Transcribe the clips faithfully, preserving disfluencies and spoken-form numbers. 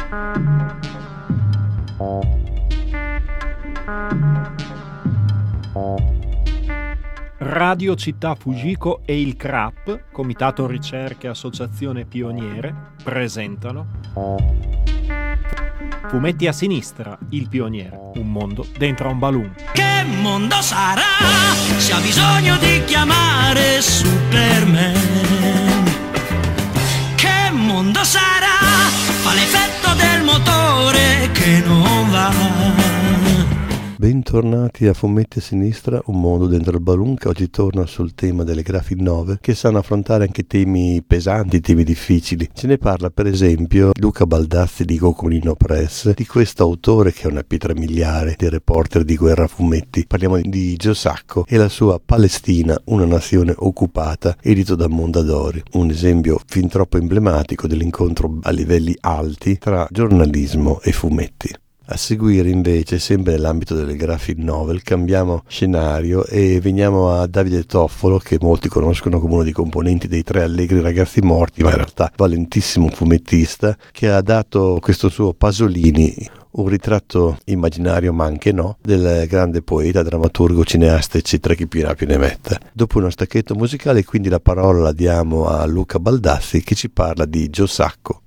Radio Città Fujiko e il C R A P, Comitato Ricerche Associazione Pioniere, presentano Fumetti a sinistra, il pioniere, un mondo dentro un balloon. Che mondo sarà se ha bisogno di chiamare Superman? Che mondo sarà? Fa l'effetto del motore che non va. Bentornati a Fumetti a Sinistra, un mondo dentro il balloon, che oggi torna sul tema delle graphic novel, che sanno affrontare anche temi pesanti, temi difficili. Ce ne parla per esempio Luca Baldazzi di Cocolino Press, di questo autore che è una pietra miliare dei reporter di guerra fumetti. Parliamo di Joe Sacco e la sua Palestina, una nazione occupata, edito da Mondadori, un esempio fin troppo emblematico dell'incontro a livelli alti tra giornalismo e fumetti. A seguire invece, sempre nell'ambito delle graphic novel, cambiamo scenario e veniamo a Davide Toffolo, che molti conoscono come uno dei componenti dei Tre Allegri Ragazzi Morti, ma in realtà valentissimo fumettista, che ha dato questo suo Pasolini, un ritratto immaginario ma anche no, del grande poeta, drammaturgo, cineasta eccetera, chi più ne ha più ne metta. Dopo uno stacchetto musicale, quindi la parola la diamo a Luca Baldazzi, che ci parla di Joe Sacco.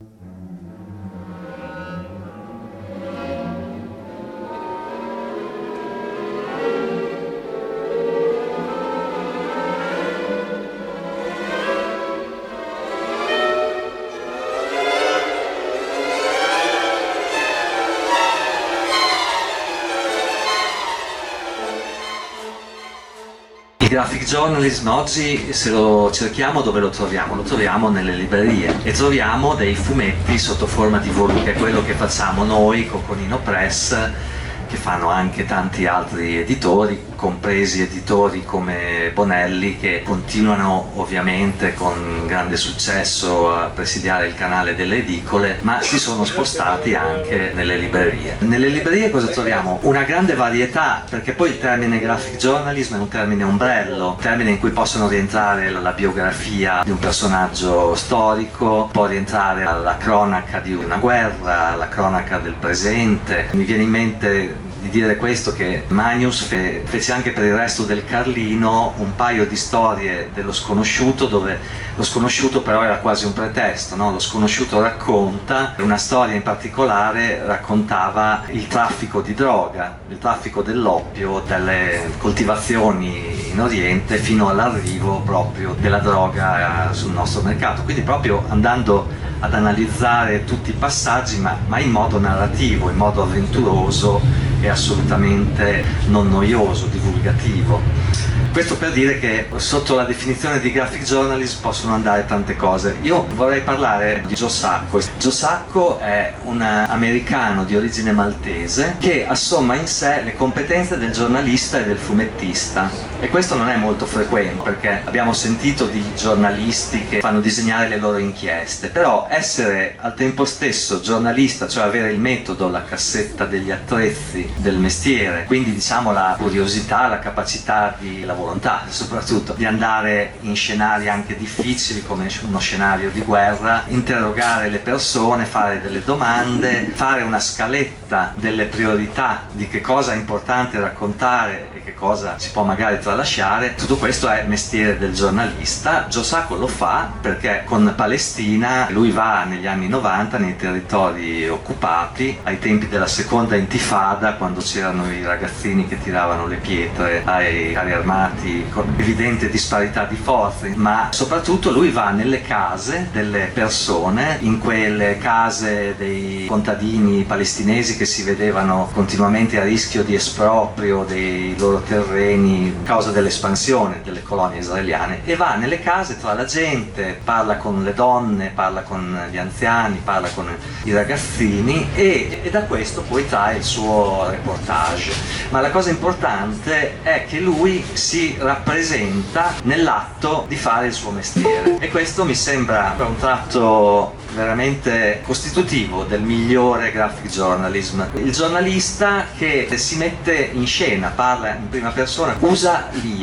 Il graphic journalism oggi, se lo cerchiamo, dove lo troviamo? Lo troviamo nelle librerie e troviamo dei fumetti sotto forma di volumi, che è quello che facciamo noi, Cocolino Press, che fanno anche tanti altri editori, compresi editori come Bonelli, che continuano ovviamente con grande successo a presidiare il canale delle edicole, ma si sono spostati anche nelle librerie. Nelle librerie cosa troviamo? Una grande varietà, perché poi il termine graphic journalism è un termine ombrello, un termine in cui possono rientrare la biografia di un personaggio storico, può rientrare la cronaca di una guerra, la cronaca del presente. Mi viene in mente di dire questo, che Magnus fe, fece anche per il resto del Carlino un paio di storie dello sconosciuto, dove lo sconosciuto però era quasi un pretesto, no? Lo sconosciuto racconta, una storia in particolare raccontava il traffico di droga, il traffico dell'oppio, delle coltivazioni in Oriente fino all'arrivo proprio della droga sul nostro mercato, quindi proprio andando ad analizzare tutti i passaggi, ma, ma in modo narrativo, in modo avventuroso e assolutamente non noioso, divulgativo. Questo per dire che sotto la definizione di graphic journalism possono andare tante cose. Io vorrei parlare di Joe Sacco. Joe Sacco è un americano di origine maltese che assomma in sé le competenze del giornalista e del fumettista, e questo non è molto frequente, perché abbiamo sentito di giornalisti che fanno disegnare le loro inchieste, però essere al tempo stesso giornalista, cioè avere il metodo, la cassetta degli attrezzi del mestiere, quindi diciamo la curiosità, la capacità di la volontà soprattutto di andare in scenari anche difficili come uno scenario di guerra, interrogare le persone, fare delle domande, fare una scaletta delle priorità di che cosa è importante raccontare e che cosa si può magari tralasciare. Tutto questo è mestiere del giornalista. Joe Sacco lo fa perché con Palestina lui va negli anni novanta nei territori occupati, ai tempi della seconda intifada, quando c'erano i ragazzini che tiravano le pietre ai carri armati con evidente disparità di forze, ma soprattutto lui va nelle case delle persone, in quelle case dei contadini palestinesi che si vedevano continuamente a rischio di esproprio dei loro terreni a causa dell'espansione delle colonie israeliane, e va nelle case tra la gente, parla con le donne, parla con gli anziani, parla con i ragazzini e, e da questo poi trae il suo reportage. Ma la cosa importante è che lui si rappresenta nell'atto di fare il suo mestiere, e questo mi sembra un tratto veramente costitutivo del migliore graphic journalism. Il giornalista che si mette in scena, parla in prima persona, usa l'io,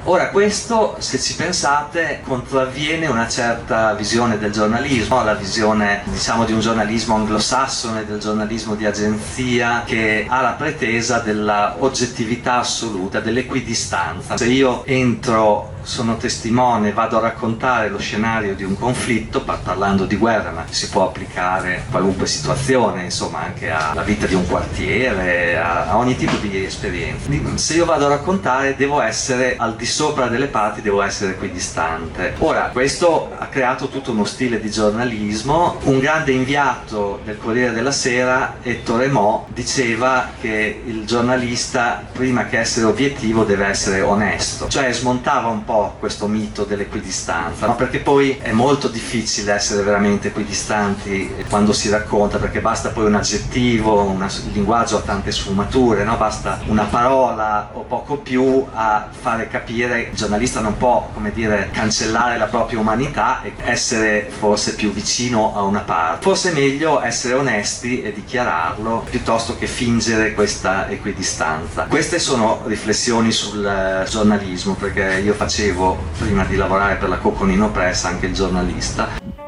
Ora questo, se ci pensate, contravviene una certa visione del giornalismo, la visione diciamo di un giornalismo anglosassone, del giornalismo di agenzia, che ha la pretesa della oggettività assoluta, dell'equidistanza. Se io entro, sono testimone, vado a raccontare lo scenario di un conflitto, parlando di guerra, ma si può applicare a qualunque situazione, insomma anche alla vita di un quartiere, a, a ogni tipo di esperienza. Se io vado a raccontare devo essere al di sopra delle parti, devo essere equidistante. Ora, questo ha creato tutto uno stile di giornalismo. Un grande inviato del Corriere della Sera, Ettore Mo, diceva che il giornalista, prima che essere obiettivo, deve essere onesto, cioè smontava un po' questo mito dell'equidistanza, no? Perché poi è molto difficile essere veramente equidistanti quando si racconta, perché basta poi un aggettivo, una, il linguaggio ha tante sfumature, no? Basta una parola o poco più a fare capire. Il giornalista non può, come dire, cancellare la propria umanità e essere forse più vicino a una parte. Forse è meglio essere onesti e dichiararlo piuttosto che fingere questa equidistanza. Queste sono riflessioni sul giornalismo, perché io facevo prima di lavorare per la Coconino Press anche il giornalista.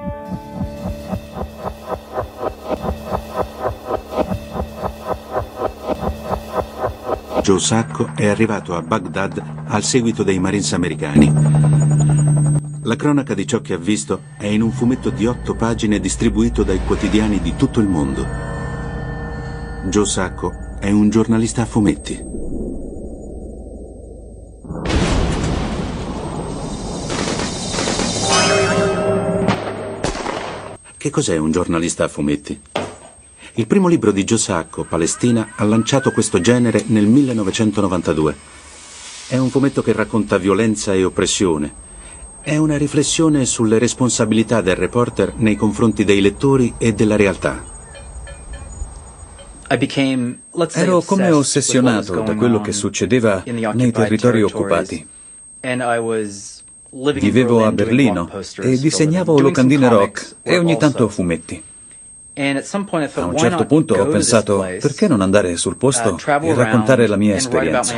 Joe Sacco è arrivato a Baghdad al seguito dei Marines americani. La cronaca di ciò che ha visto è in un fumetto di otto pagine distribuito dai quotidiani di tutto il mondo. Joe Sacco è un giornalista a fumetti. Che cos'è un giornalista a fumetti? Il primo libro di Joe Sacco, Palestina, ha lanciato questo genere nel millenovecentonovantadue. È un fumetto che racconta violenza e oppressione. È una riflessione sulle responsabilità del reporter nei confronti dei lettori e della realtà. Ero come ossessionato da quello che succedeva nei territori occupati. Vivevo a Berlino e disegnavo locandine rock e ogni tanto fumetti. A un certo punto ho pensato, perché non andare sul posto e raccontare la mia esperienza?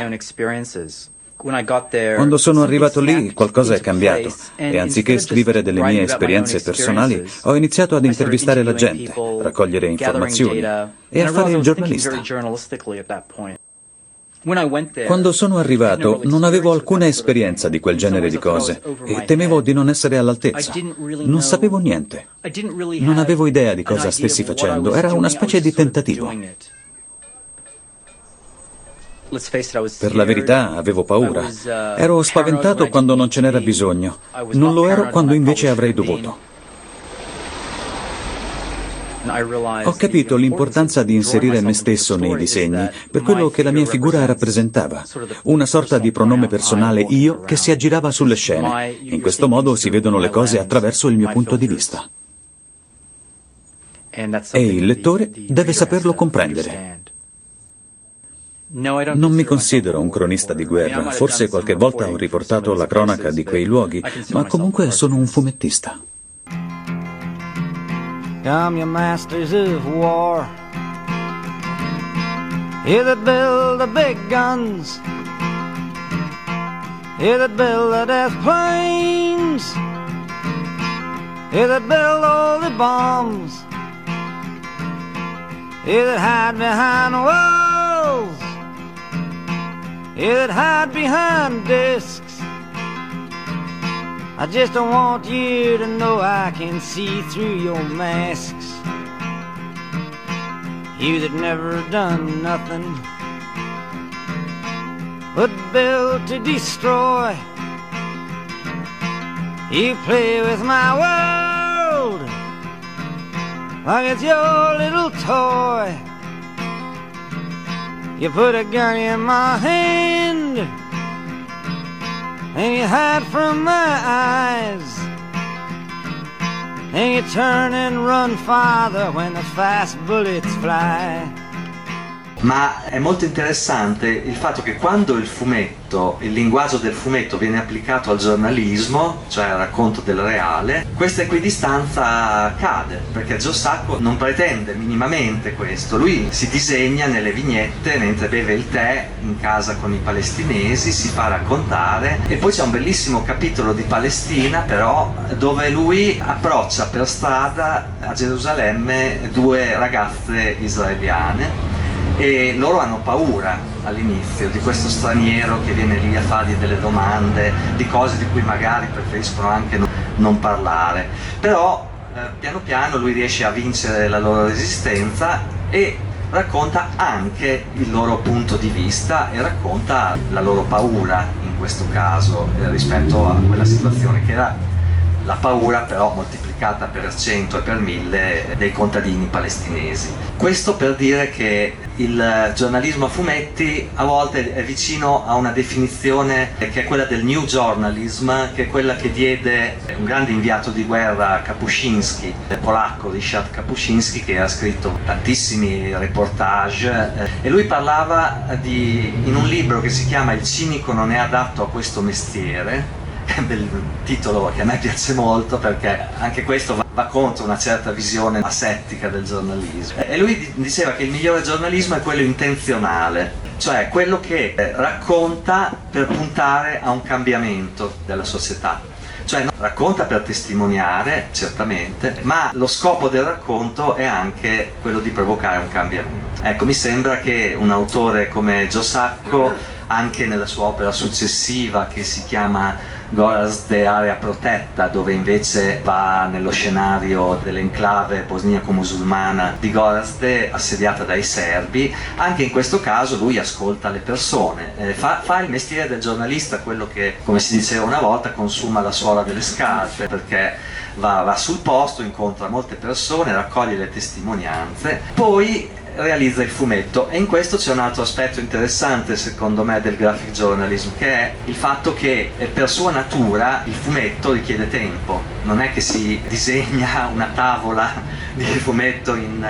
Quando sono arrivato lì qualcosa è cambiato e anziché scrivere delle mie esperienze personali ho iniziato ad intervistare la gente, raccogliere informazioni e a fare il giornalista. Quando sono arrivato non avevo alcuna esperienza di quel genere di cose e temevo di non essere all'altezza. Non sapevo niente. Non avevo idea di cosa stessi facendo. Era una specie di tentativo. Per la verità avevo paura. Ero spaventato quando non ce n'era bisogno. Non lo ero quando invece avrei dovuto. Ho capito l'importanza di inserire me stesso nei disegni, per quello che la mia figura rappresentava, una sorta di pronome personale io che si aggirava sulle scene. In questo modo si vedono le cose attraverso il mio punto di vista. E il lettore deve saperlo comprendere. Non mi considero un cronista di guerra, forse qualche volta ho riportato la cronaca di quei luoghi, ma comunque sono un fumettista. Come your masters of war, you that build the big guns, you that build the death planes, you that build all the bombs, you that hide behind walls, you that hide behind discs. I just don't want you to know I can see through your masks. You that never done nothing but build to destroy. You play with my world like it's your little toy. You put a gun in my hand and you hide from my eyes, and you turn and run farther when the fast bullets fly. Ma è molto interessante il fatto che quando il fumetto, il linguaggio del fumetto viene applicato al giornalismo, cioè al racconto del reale, questa equidistanza cade, perché Joe Sacco non pretende minimamente questo. Lui si disegna nelle vignette mentre beve il tè in casa con i palestinesi, si fa raccontare, e poi c'è un bellissimo capitolo di Palestina però dove lui approccia per strada a Gerusalemme due ragazze israeliane e loro hanno paura all'inizio di questo straniero che viene lì a fargli delle domande di cose di cui magari preferiscono anche non parlare, però eh, piano piano lui riesce a vincere la loro resistenza e racconta anche il loro punto di vista e racconta la loro paura in questo caso eh, rispetto a quella situazione che era la paura però moltiplicata per cento e per mille dei contadini palestinesi. Questo per dire che il giornalismo a fumetti a volte è vicino a una definizione che è quella del New Journalism, che è quella che diede un grande inviato di guerra, Kapuscinski, il polacco Ryszard Kapuscinski, che ha scritto tantissimi reportage eh, e lui parlava di, in un libro che si chiama Il cinico non è adatto a questo mestiere. È un bel titolo che a me piace molto perché anche questo va, va contro una certa visione asettica del giornalismo. E lui diceva che il migliore giornalismo è quello intenzionale, cioè quello che racconta per puntare a un cambiamento della società. Cioè racconta per testimoniare, certamente, ma lo scopo del racconto è anche quello di provocare un cambiamento. Ecco, mi sembra che un autore come Joe Sacco, anche nella sua opera successiva che si chiama Gorazde, area protetta, dove invece va nello scenario dell'enclave bosniaco-musulmana di Gorazde assediata dai serbi, anche in questo caso lui ascolta le persone, eh, fa, fa il mestiere del giornalista, quello che, come si diceva una volta, consuma la suola delle scarpe, perché va, va sul posto, incontra molte persone, raccoglie le testimonianze, poi realizza il fumetto. E in questo c'è un altro aspetto interessante secondo me del graphic journalism, che è il fatto che per sua natura il fumetto richiede tempo, non è che si disegna una tavola di fumetto in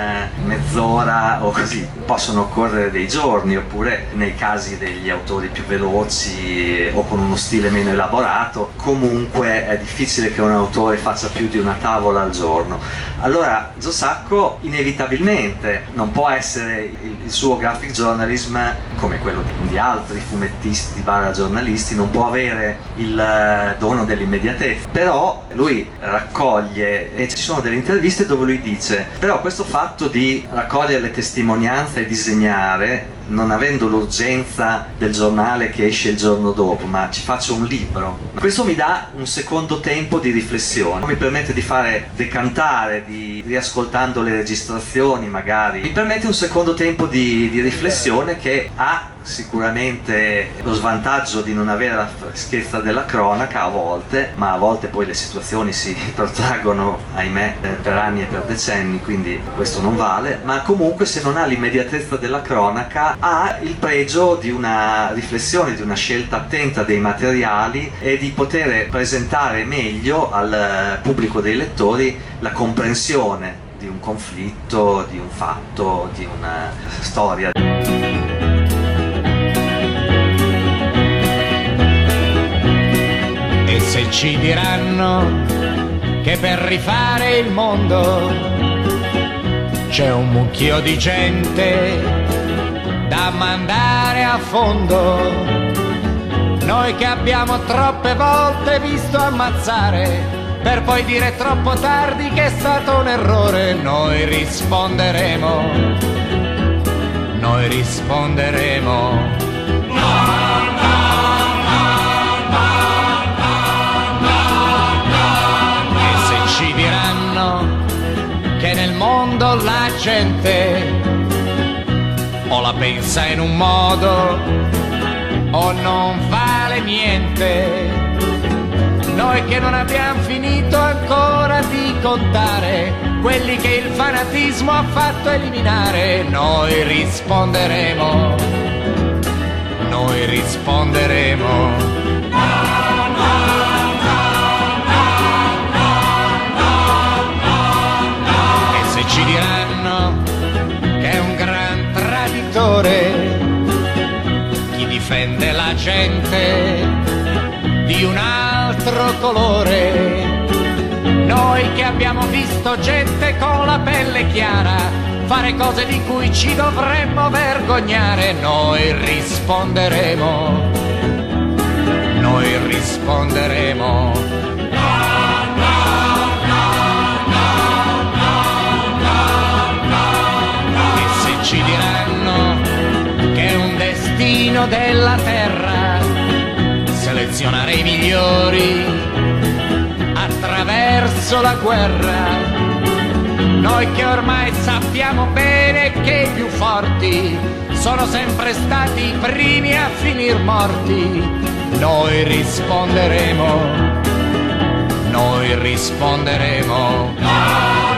mezz'ora o così, possono occorrere dei giorni, oppure nei casi degli autori più veloci o con uno stile meno elaborato comunque è difficile che un autore faccia più di una tavola al giorno. Allora Joe Sacco inevitabilmente non può essere il suo graphic journalism come quello di altri fumettisti barra giornalisti, non può avere il dono dell'immediatezza, però lui raccoglie, e ci sono delle interviste dove lui dice però questo fatto di raccogliere le testimonianze e disegnare, non avendo l'urgenza del giornale che esce il giorno dopo, ma ci faccio un libro, questo mi dà un secondo tempo di riflessione, mi permette di fare decantare, di riascoltando le registrazioni magari, mi permette un secondo tempo di, di riflessione che ha sicuramente lo svantaggio di non avere la freschezza della cronaca a volte, ma a volte poi le situazioni si protraggono, ahimè, per anni e per decenni, quindi questo non vale, ma comunque se non ha l'immediatezza della cronaca ha il pregio di una riflessione, di una scelta attenta dei materiali e di poter presentare meglio al pubblico dei lettori la comprensione di un conflitto, di un fatto, di una storia. E se ci diranno che per rifare il mondo c'è un mucchio di gente da mandare a fondo, noi che abbiamo troppe volte visto ammazzare per poi dire troppo tardi che è stato un errore, noi risponderemo, noi risponderemo. No, no, no, no, no, no, no. E se ci diranno che nel mondo la gente o la pensa in un modo o non vale niente, noi che non abbiamo finito ancora di contare quelli che il fanatismo ha fatto eliminare, noi risponderemo, noi risponderemo. No, no, no, no, no, no, no. E se ci diranno che è un gran traditore gente di un altro colore, noi che abbiamo visto gente con la pelle chiara fare cose di cui ci dovremmo vergognare, noi risponderemo, noi risponderemo. Ci diranno che è un destino della terra selezionare i migliori attraverso la guerra. Noi che ormai sappiamo bene che i più forti sono sempre stati i primi a finir morti, noi risponderemo, noi risponderemo.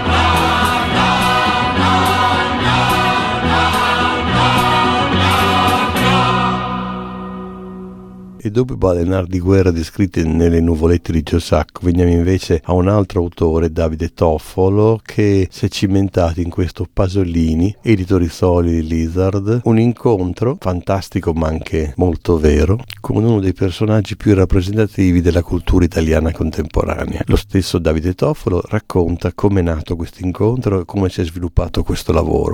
E dopo i balenari di guerra descritti nelle nuvolette di Gio Sacco, veniamo invece a un altro autore, Davide Toffolo, che si è cimentato in questo Pasolini, editori solidi Lizard, un incontro fantastico ma anche molto vero, con uno dei personaggi più rappresentativi della cultura italiana contemporanea. Lo stesso Davide Toffolo racconta come è nato questo incontro e come si è sviluppato questo lavoro.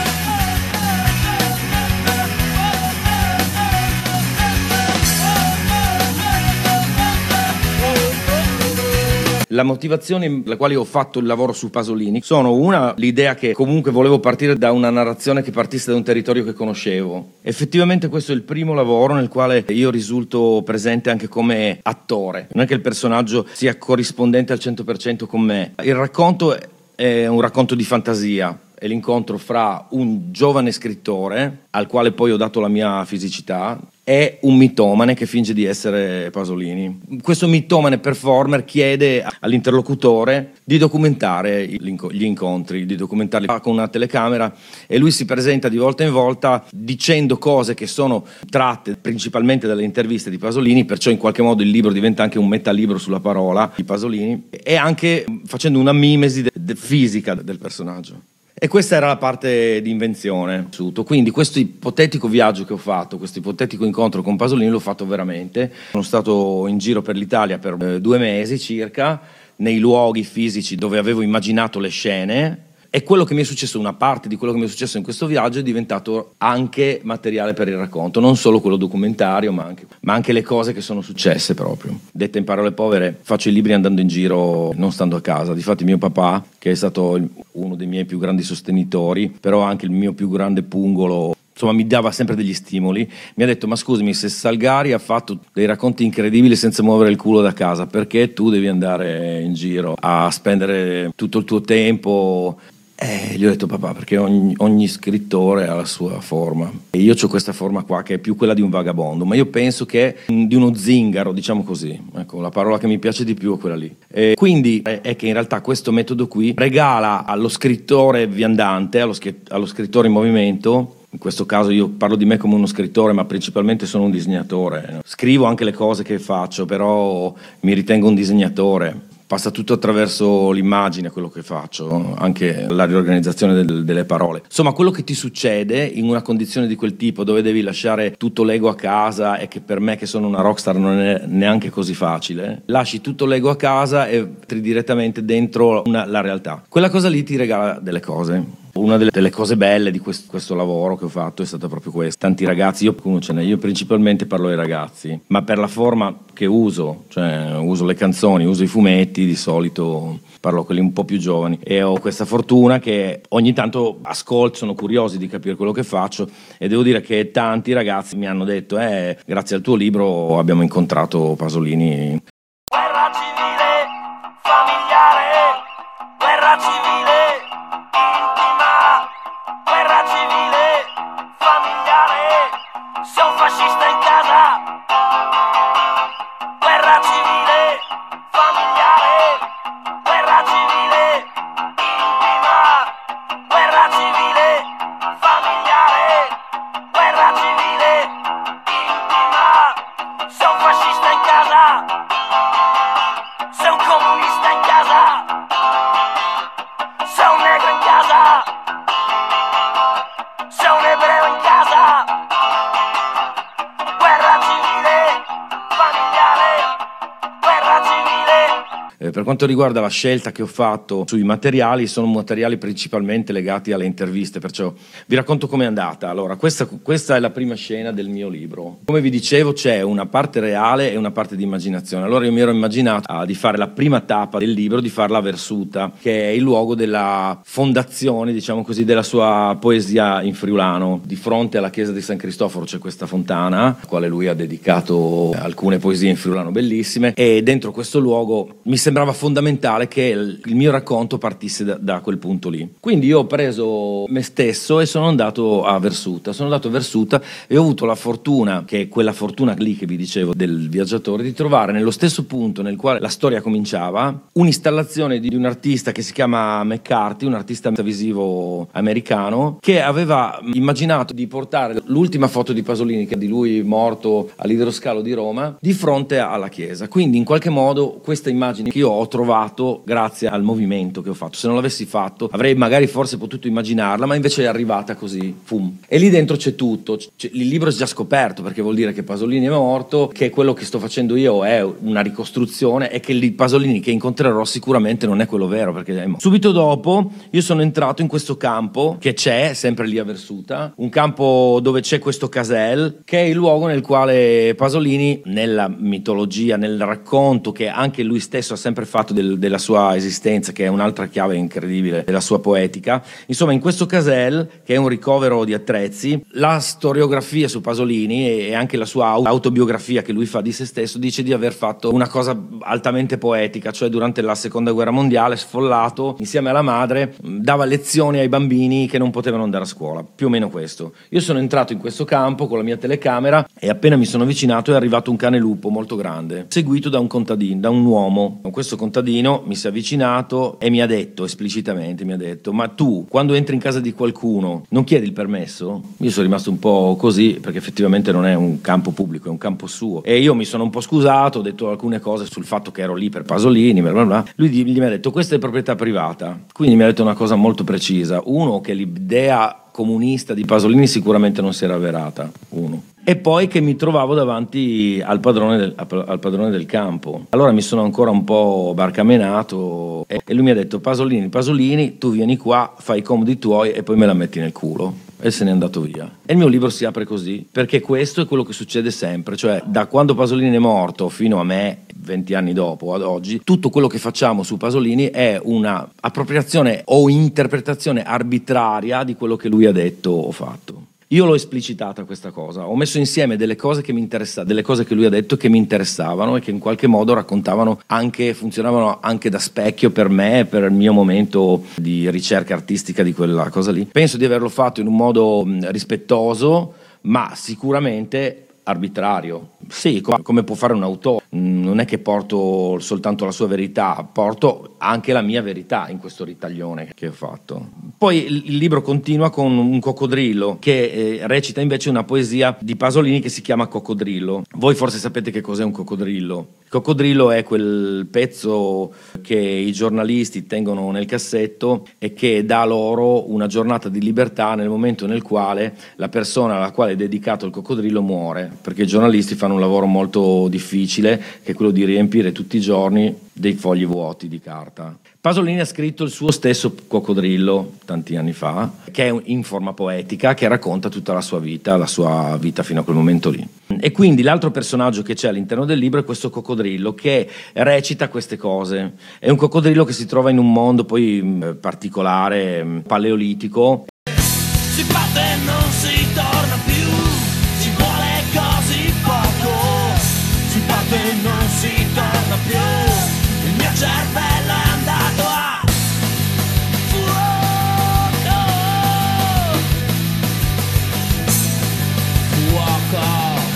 La motivazione per la quale ho fatto il lavoro su Pasolini sono una, l'idea che comunque volevo partire da una narrazione che partisse da un territorio che conoscevo. Effettivamente questo è il primo lavoro nel quale io risulto presente anche come attore. Non è che il personaggio sia corrispondente al cento per cento con me. Il racconto è un racconto di fantasia. È l'incontro fra un giovane scrittore, al quale poi ho dato la mia fisicità, e un mitomane che finge di essere Pasolini. Questo mitomane performer chiede all'interlocutore di documentare gli incontri, di documentarli con una telecamera, e lui si presenta di volta in volta dicendo cose che sono tratte principalmente dalle interviste di Pasolini, perciò in qualche modo il libro diventa anche un metalibro sulla parola di Pasolini, e anche facendo una mimesi de- de- fisica del personaggio. E questa era la parte di invenzione. Quindi questo ipotetico viaggio che ho fatto, questo ipotetico incontro con Pasolini l'ho fatto veramente. Sono stato in giro per l'Italia per eh, due mesi circa, nei luoghi fisici dove avevo immaginato le scene, e quello che mi è successo, una parte di quello che mi è successo in questo viaggio è diventato anche materiale per il racconto, non solo quello documentario, ma anche, ma anche le cose che sono successe proprio. Dette in parole povere, faccio i libri andando in giro, non stando a casa. Difatti mio papà, che è stato uno dei miei più grandi sostenitori, però anche il mio più grande pungolo, insomma mi dava sempre degli stimoli, mi ha detto: ma scusami, se Salgari ha fatto dei racconti incredibili senza muovere il culo da casa, perché tu devi andare in giro a spendere tutto il tuo tempo? Eh, gli ho detto: papà, perché ogni, ogni scrittore ha la sua forma, e io ho questa forma qua che è più quella di un vagabondo, ma io penso che di uno zingaro, diciamo così, ecco, la parola che mi piace di più è quella lì. E quindi è, è che in realtà questo metodo qui regala allo scrittore viandante, allo, allo scrittore in movimento. In questo caso io parlo di me come uno scrittore, ma principalmente sono un disegnatore. Scrivo anche le cose che faccio, però mi ritengo un disegnatore. Passa tutto attraverso l'immagine quello che faccio, anche la riorganizzazione del, delle parole. Insomma, quello che ti succede in una condizione di quel tipo, dove devi lasciare tutto l'ego a casa, e che per me che sono una rockstar non è neanche così facile, lasci tutto l'ego a casa e entri direttamente dentro una, la realtà. Quella cosa lì ti regala delle cose. Una delle, delle cose belle di questo, questo lavoro che ho fatto è stata proprio questa. Tanti ragazzi, io, io principalmente parlo ai ragazzi, ma per la forma che uso, cioè uso le canzoni, uso i fumetti, di solito parlo a quelli un po' più giovani, e ho questa fortuna che ogni tanto ascolto, sono curiosi di capire quello che faccio, e devo dire che tanti ragazzi mi hanno detto: eh, grazie al tuo libro abbiamo incontrato Pasolini. Guerra civile, familiare, guerra civile, intima, guerra civile, familiare, sei un fascista in casa. Guerra civile, familiare, guerra civile, intima, guerra civile, familiare, guerra civile, intima, sei un fascista in casa. Per quanto riguarda la scelta che ho fatto sui materiali, sono materiali principalmente legati alle interviste, perciò vi racconto com'è andata. Allora, questa, questa è la prima scena del mio libro. Come vi dicevo, c'è una parte reale e una parte di immaginazione. Allora io mi ero immaginato uh, di fare la prima tappa del libro, di farla a Versuta, che è il luogo della fondazione, diciamo così, della sua poesia in friulano. Di fronte alla chiesa di San Cristoforo c'è questa fontana, alla quale lui ha dedicato alcune poesie in friulano bellissime, e dentro questo luogo mi sembrava fondamentale che il, il mio racconto partisse da, da quel punto lì. Quindi io ho preso me stesso e sono andato a Versuta. Sono andato a Versuta e ho avuto la fortuna, che è quella fortuna lì che vi dicevo del viaggiatore, di trovare nello stesso punto nel quale la storia cominciava un'installazione di un artista che si chiama McCarthy, un artista visivo americano, che aveva immaginato di portare l'ultima foto di Pasolini, che è di lui morto all'idroscalo di Roma, di fronte alla chiesa. Quindi in qualche modo questa immagine che io ho trovato grazie al movimento che ho fatto. Se non l'avessi fatto avrei magari forse potuto immaginarla, ma invece è arrivata così, fum. E lì dentro c'è tutto. C'è, il libro è già scoperto, perché vuol dire che Pasolini è morto, che quello che sto facendo io è una ricostruzione e che il Pasolini che incontrerò sicuramente non è quello vero, perché è morto. Subito dopo io sono entrato in questo campo che c'è sempre lì a Versuta, un campo dove c'è questo casel, che è il luogo nel quale Pasolini, nella mitologia, nel racconto che anche lui stesso ha sempre fatto del, della sua esistenza, che è un'altra chiave incredibile della sua poetica, insomma in questo casel, che è un ricovero di attrezzi, la storiografia su Pasolini e anche la sua autobiografia che lui fa di se stesso dice di aver fatto una cosa altamente poetica, cioè durante la seconda guerra mondiale, sfollato insieme alla madre, dava lezioni ai bambini che non potevano andare a scuola, più o meno questo. Io sono entrato in questo campo con la mia telecamera e appena mi sono avvicinato è arrivato un cane lupo molto grande, seguito da un contadino, da un uomo. Questo contadino mi si è avvicinato e mi ha detto esplicitamente, mi ha detto: ma tu quando entri in casa di qualcuno non chiedi il permesso? Io sono rimasto un po' così, perché effettivamente non è un campo pubblico, è un campo suo, e io mi sono un po' scusato, ho detto alcune cose sul fatto che ero lì per Pasolini, bla bla bla. Lui gli, gli mi ha detto: questa è proprietà privata. Quindi mi ha detto una cosa molto precisa: uno, che l'idea comunista di Pasolini sicuramente non si era avverata, uno, e poi che mi trovavo davanti al padrone del, al padrone del campo. Allora mi sono ancora un po' barcamenato e, e lui mi ha detto: Pasolini, Pasolini, tu vieni qua, fai i comodi tuoi e poi me la metti nel culo. E se n'è andato via. E il mio libro si apre così, perché questo è quello che succede sempre, cioè da quando Pasolini è morto fino a me, venti anni dopo, ad oggi, tutto quello che facciamo su Pasolini è una appropriazione o interpretazione arbitraria di quello che lui ha detto o fatto. Io l'ho esplicitata questa cosa, ho messo insieme delle cose che mi interessavano, delle cose che lui ha detto che mi interessavano e che in qualche modo raccontavano anche, funzionavano anche da specchio per me, per il mio momento di ricerca artistica di quella cosa lì. Penso di averlo fatto in un modo rispettoso, ma sicuramente arbitrario. Sì, come può fare un autore. Non è che porto soltanto la sua verità, porto anche la mia verità in questo ritaglione che ho fatto. Poi il libro continua con un coccodrillo che eh, recita invece una poesia di Pasolini che si chiama Coccodrillo. Voi forse sapete che cos'è un coccodrillo. Il coccodrillo è quel pezzo che i giornalisti tengono nel cassetto e che dà loro una giornata di libertà nel momento nel quale la persona alla quale è dedicato il coccodrillo muore, perché i giornalisti fanno un lavoro molto difficile, che è quello di riempire tutti i giorni dei fogli vuoti di carta. Pasolini ha scritto il suo stesso coccodrillo tanti anni fa, che è in forma poetica, che racconta tutta la sua vita, la sua vita fino a quel momento lì. E quindi l'altro personaggio che c'è all'interno del libro è questo coccodrillo che recita queste cose. È un coccodrillo che si trova in un mondo poi particolare, paleolitico. Si parte e non si torna più, ci vuole così poco. Si parte e non si torna più, il mio cervello è andato a fuoco. Fuoco.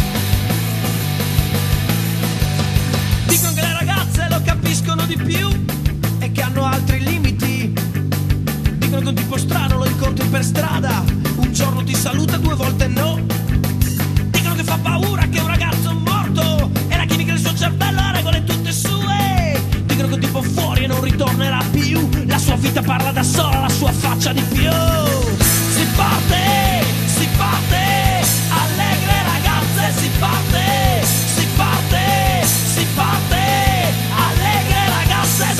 Dicono che le ragazze lo capiscono di più e che hanno altri limiti. Dicono che un tipo strano lo incontri per strada, un giorno ti saluta, due volte no. Dicono che fa paura, che è un ragazzo morto e la chimica del suo cervello ha regole tutte sue. Dicono che un tipo fuori e non ritornerà più, la sua vita parla da sola, la sua faccia di più. Si parte, si parte, allegre ragazze, si parte, si parte, si parte, allegre ragazze,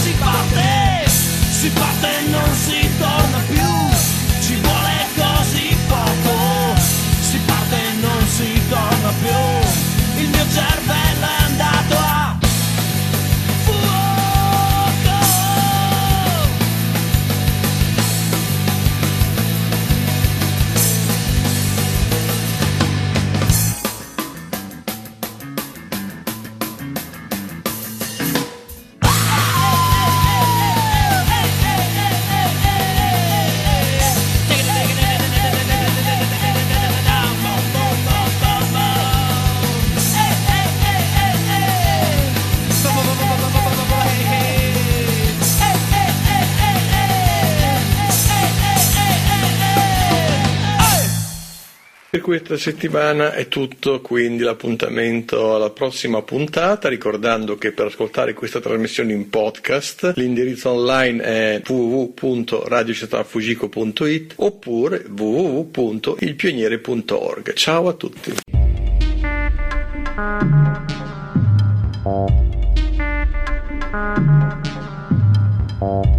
Per questa settimana è tutto, quindi l'appuntamento alla prossima puntata, ricordando che per ascoltare questa trasmissione in podcast l'indirizzo online è w w w punto radio città fujiko punto i t oppure w w w punto il pioniere punto org. Ciao a tutti. Thank you.